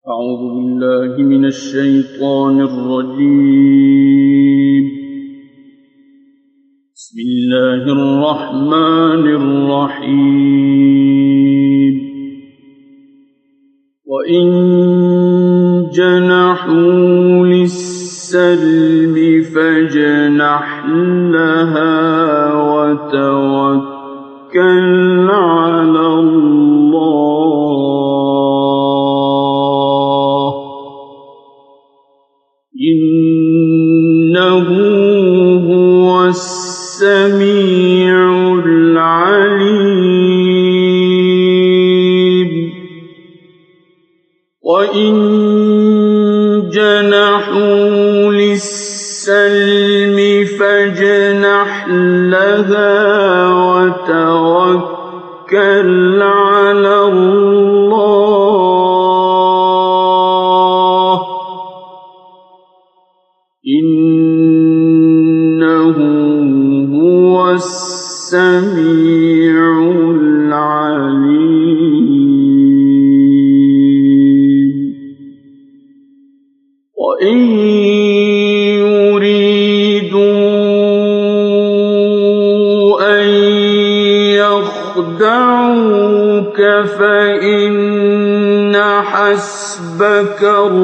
أعوذ بالله من الشيطان الرجيم. بسم الله الرحمن الرحيم. وإن جنحوا للسلم فاجنح لها وتوكل على الله إنه هو السميع العليم. وإن جنحوا للسلم فاجنح لها وتوكل على الله إنه هو السميع العليم. وإن يريدوا أن يخدعوك فإن حسبك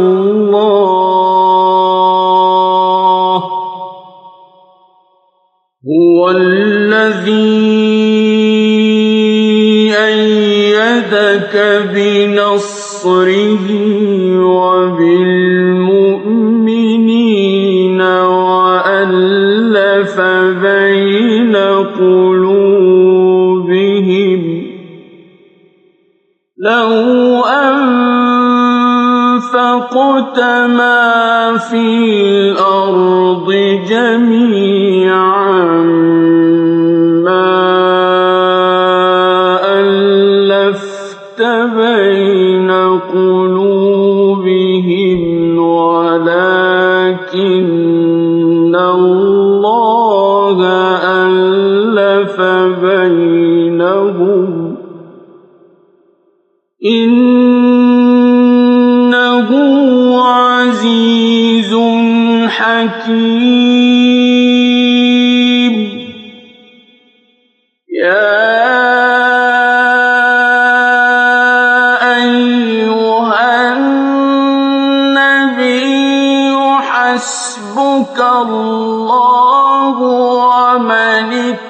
الله هو الذي أيدك بنصره وبالمؤمنين وألف بين قلوبهم لو أنفقت ما في الأرض جميعا ما ألفت بين قلوبهم ولكن الله ألف بينهم إنه عزيز حكيم. يا أيها النبي حسبك الله ومن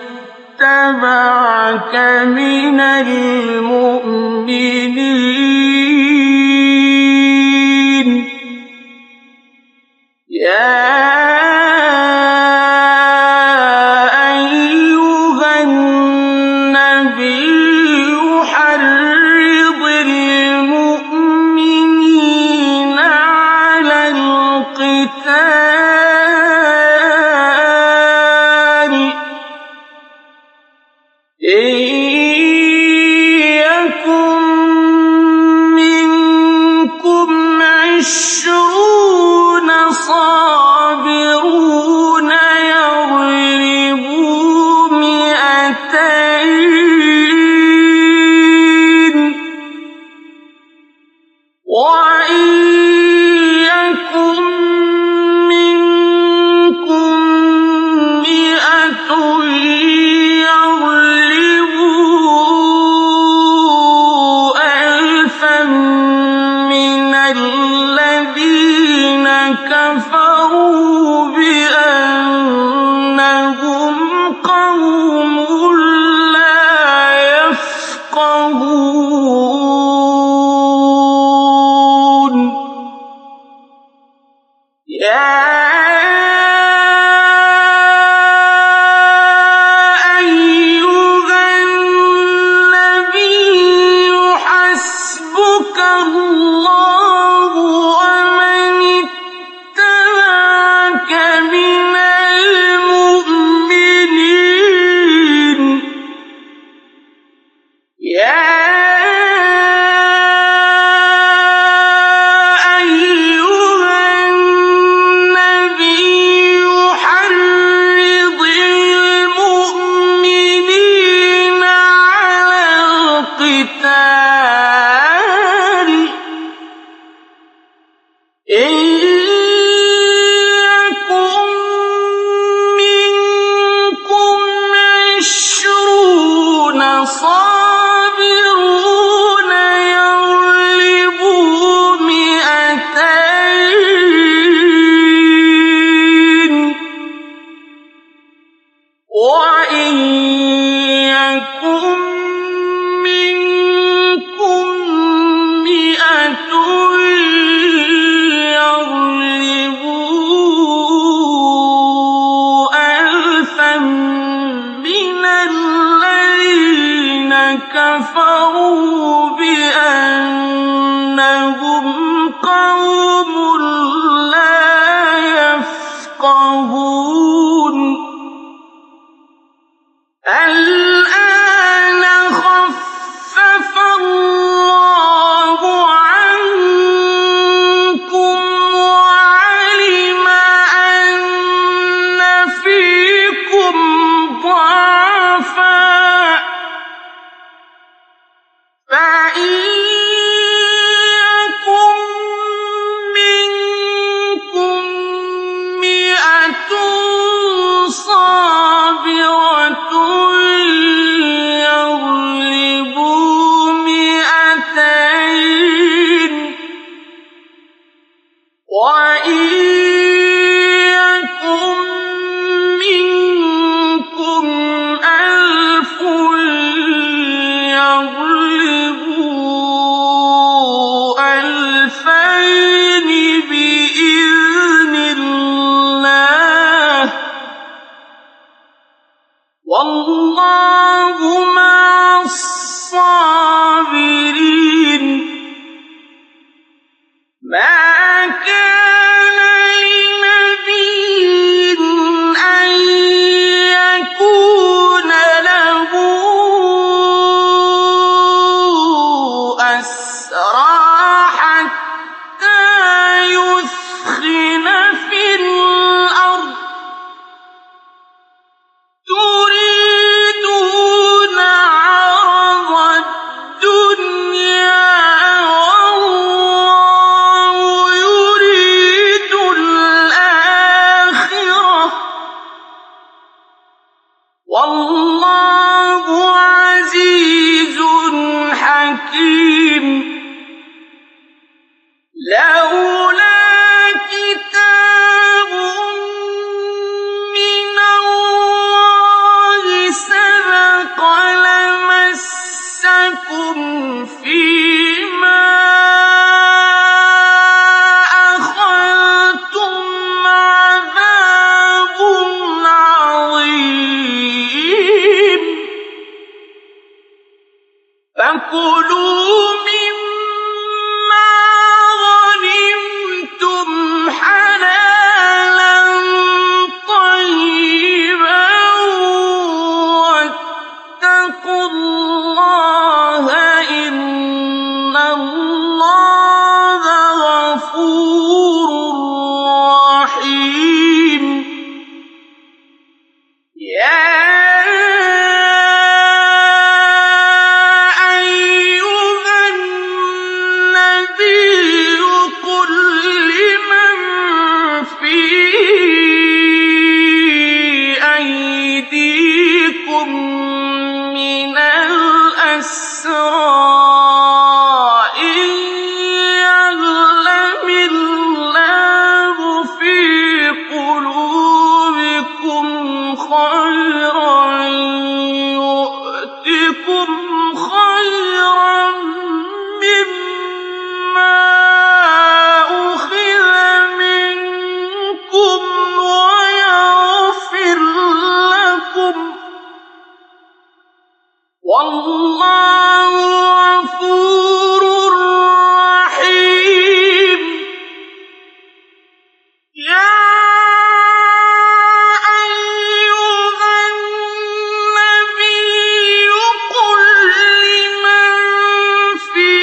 اتبعك من المؤمنين. يا أيها النبي حرض المؤمنين على القتال إن يكن منكم 20 صابرون يغلبوا 200 وإن يكن منكم 100 يغلبوا 1000 من الذين كفروا بأنهم قوم لا يفقهون. يا أيها النبي حسبك الله ومن اتبعك من المؤمنين. يا أيها النبي قوم لا يفقهون الآن خفف الله عنكم وعلم أن فيكم ضعفا فإن يكن منكم 100 صابرة يغلبوا 200 وإن يكن منكم 1000 يغلبوا 2000 بإذن الله والله مع الصابرين ما كان لنبي أن يكون له أسرى حتى يثخن في الأرض تريدون عرض الدنيا والله يريد الآخرة والله عزيز حكيم لولا كتاب من الله سبق لمسكم فيما أخذتم عذاب عظيم فكلوا مما غنمتم حلالا طيبا واتقوا الله إن الله غفور رحيم يا أيها النبي قل لمن في أيديكم من الأسرى إن يعلم الله في قلوبكم خيرا يؤتكم خيرا مما أخذ منكم ويغفر لكم والله غفور رحيم يا أيها النبي قل لمن في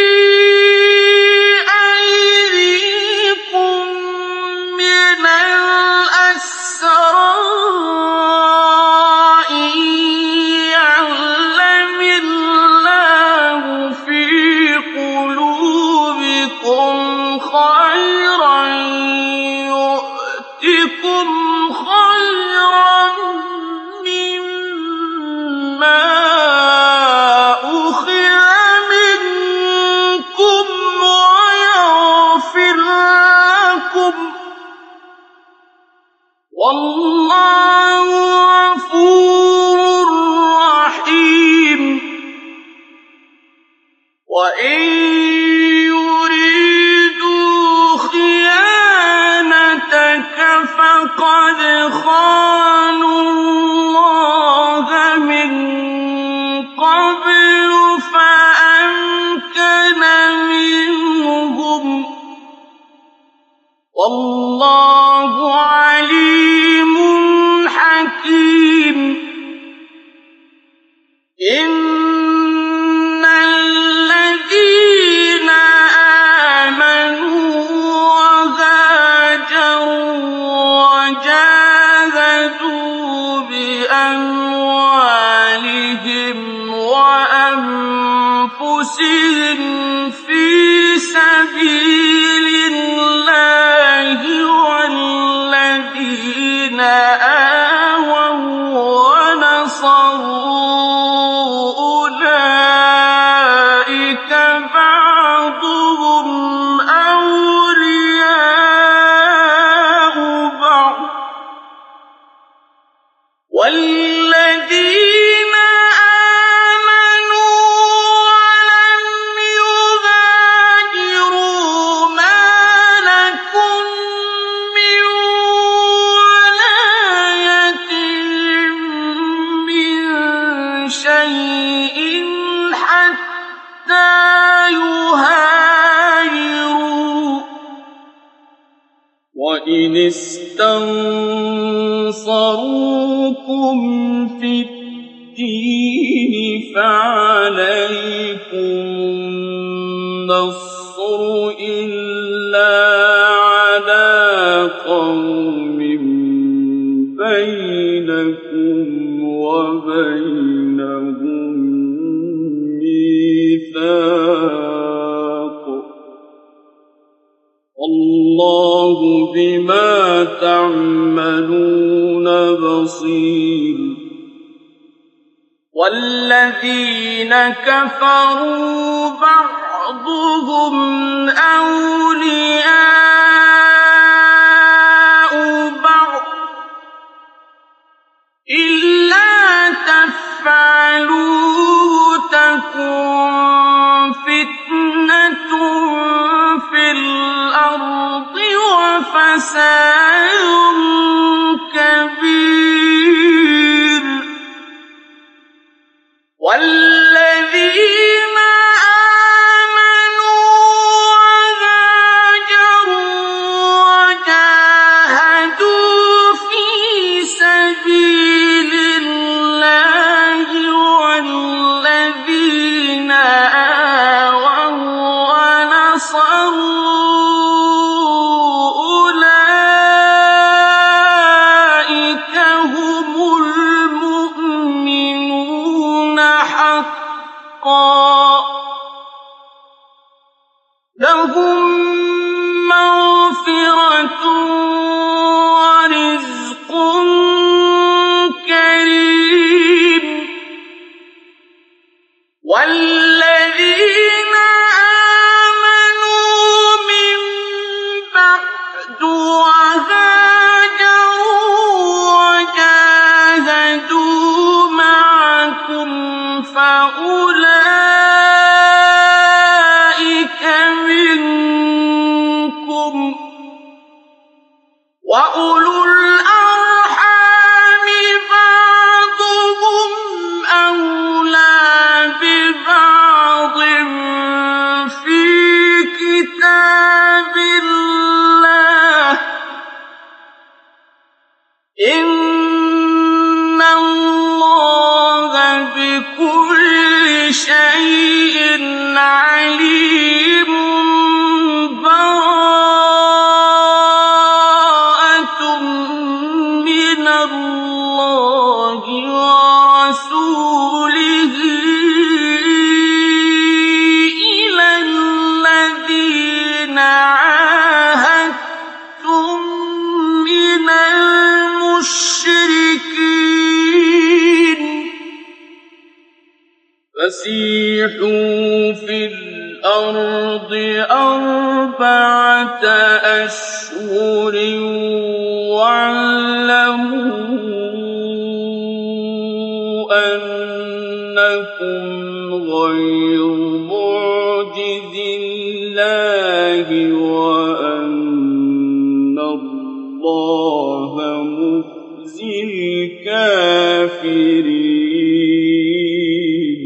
أيديكم من الأسرى إن يعلم الله في قلوبكم خيرا يؤتكم خيرا مما أخذ منكم ويغفر لكم والله غفور رحيم وإن يريدوا وَاللَّهُ عَلِيمٌ حَكِيمٌ إِنَّ الَّذِينَ آمَنُوا وَهَاجَرُوا وَجَاهَدُوا بِأَمْوَالِهِمْ وَأَنفُسِهِمْ فِي سَبِيلِ اللَّهِ وَالَّذِينَ آوَوا وَّنَصَرُوا أُولَٰئِكَ بَعْضُهُمْ أَوْلِيَاءُ بَعْضٍ ۚ وَالَّذِينَ آمَنُوا وَلَمْ يُهَاجِرُوا مَا لَكُم مِّن وَلَايَتِهِم مِّن شَيْءٍ حَتَّىٰ يُهَاجِرُوا ۚ وَإِنِ اسْتَنصَرُوكُمْ فِي الدِّينِ فَعَلَيْكُمُ النَّصْرُ إِلَّا عَلَىٰ قَوْمٍ بَيْنَكُمْ وَبَيْنَهُم مِّيثَاقٌ ۗ وَاللَّهُ بِمَا تَعْمَلُونَ بَصِيرٌ وَالَّذِينَ كَفَرُوا بَعْضُهُمْ أَوْلِيَاءُ بَعْضٍ إِلَّا تَفْعَلُوهُ تَكُن فِتْنَةٌ فِي الْأَرْضِ وَفَسَادٌ كَبِيرٌ وَالَّذِينَ آمَنُوا وَهَاجَرُوا وَجَاهَدُوا فِي سَبِيلِ اللَّهِ وَالَّذِينَ آوَوا وَّنَصَرُوا أُولَٰئِكَ هُمُ الْمُؤْمِنُونَ حَقًّا ۚ لَّهُم مَّغْفِرَةٌ وَرِزْقٌ كَرِيمٌ وَالَّذِينَ آمَنُوا مِن بَعْدُ وَهَاجَرُوا وَجَاهَدُوا مَعَكُمْ فَأُولَٰئِكَ مِنكُمْ ۚ وَأُولُو الْأَرْحَامِ بَعْضُهُمْ أَوْلَىٰ بِبَعْضٍ فِي كِتَابِ اللَّهِ ۗ إِنَّ اللَّهَ بِكُلِّ شَيْءٍ عَلِيمٌ بَرَاءَةٌ مِّنَ اللَّهِ وَرَسُولِهِ إِلَى الَّذِينَ عَاهَدتُّم مِّنَ الْمُشْرِكِينَ ۖ فَسِيحُوا فِي الْأَرْضِ أَرْبَعَةَ أَشْهُرٍ وَاعْلَمُوا أَنَّكُمْ غَيْرُ مُعْجِزِي اللَّهِ وَأَنَّ اللَّهَ مُخْزِي الْكَافِرِينَ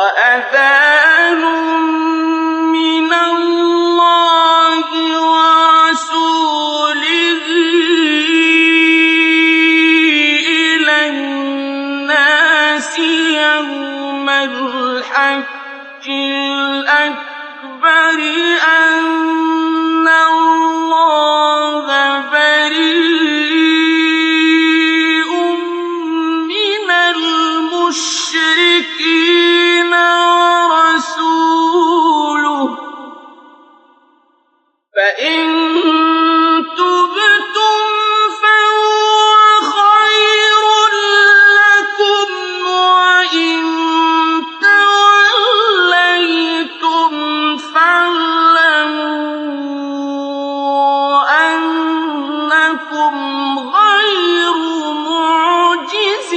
وَأَذَانٌ مِّنَ اللَّهِ أن الله بريء من المشركين ورسوله فإن تبتم فهو خير لكم وإن توليتم فاعلموا أنكم غير معجز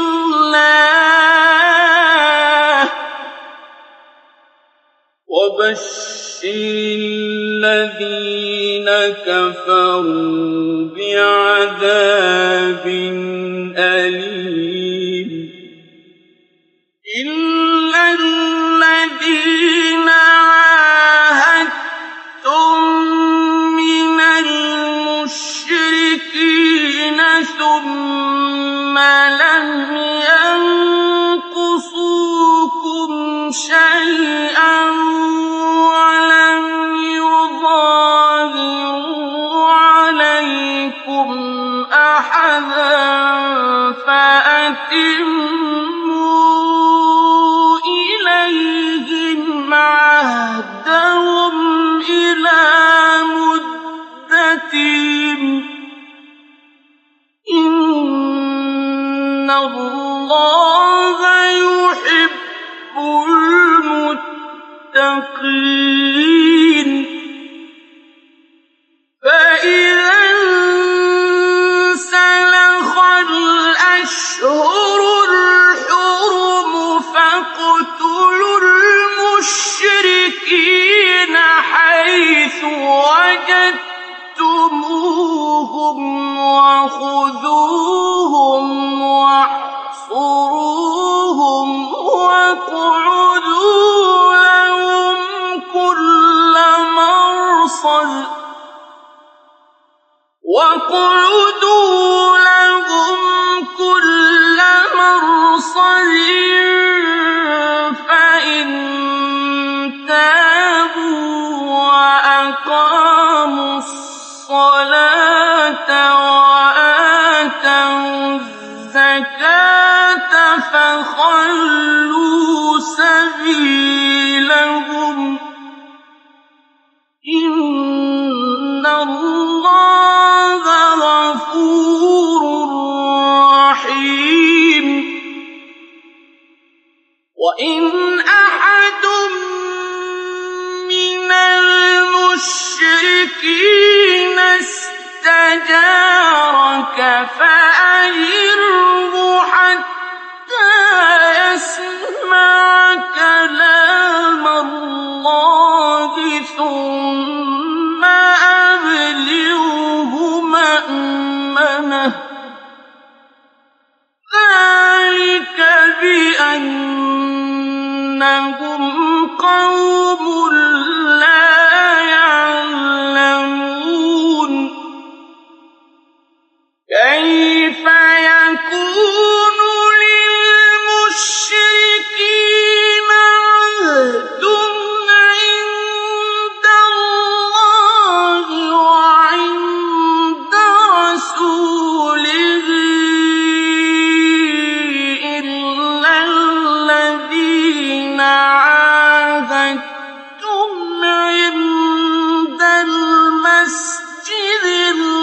الله وبشر الذين كفروا بعذاب أليم إلا الذين عاهدتم من المشركين ثم لم ينقصوكم شيئا ولم يظاهروا عليكم أحدا فأتموا إليهم عهدهم إلى مدتهم إن الله يحب المتقين فإذا انسلخ الأشهر الحرم فاقتلوا المشركين حيث وجدتموهم وخذوهم واحصروهم واقعدوا لهم كل مرصد فإن تابوا وأقاموا الصلاة وآتوا الزكاة فخلوا سبيلهم إن الله غفور رحيم وإن أحد من المشركين استجارك فأجره حتى يسمع كلام الله ثم أبلغه مأمنه ذلك بأنهم قوم لا يعلمون كيف يكون للمشركين عهد عند الله وعند رسوله إلا الذين عاهدتم عند المسجد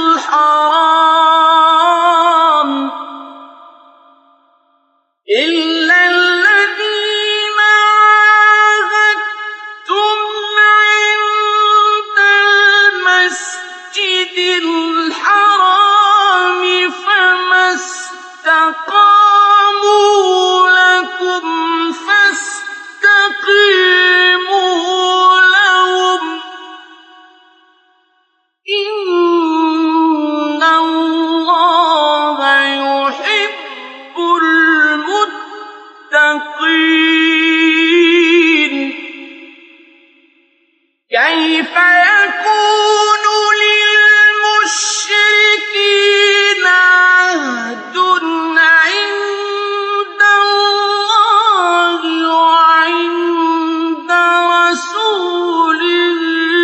الحرام إلا الذين عاهدتم عند المسجد الحرام فما استقاموا لكم فاستقيموا لهم إن الله يحب المتقين كيف يكون للمشركين عهد عند الله وعند رسوله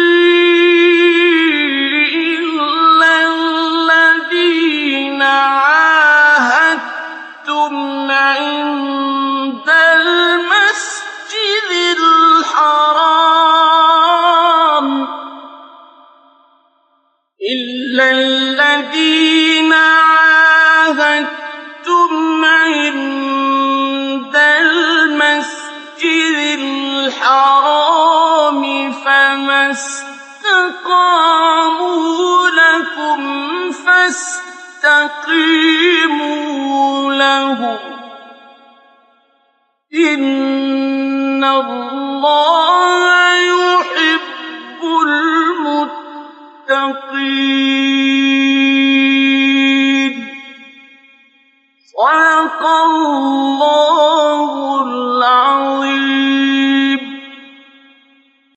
إِلَّا الَّذِينَ عَاهَدتُّمْ عِندَ الْمَسْجِدِ الْحَرَامِ فَمَا اسْتَقَامُوا لَكُمْ فَاسْتَقِيمُوا لَهُمْ ۚ إِنَّ اللَّهَ يُحِبُّ الْمُتَّقِينَ.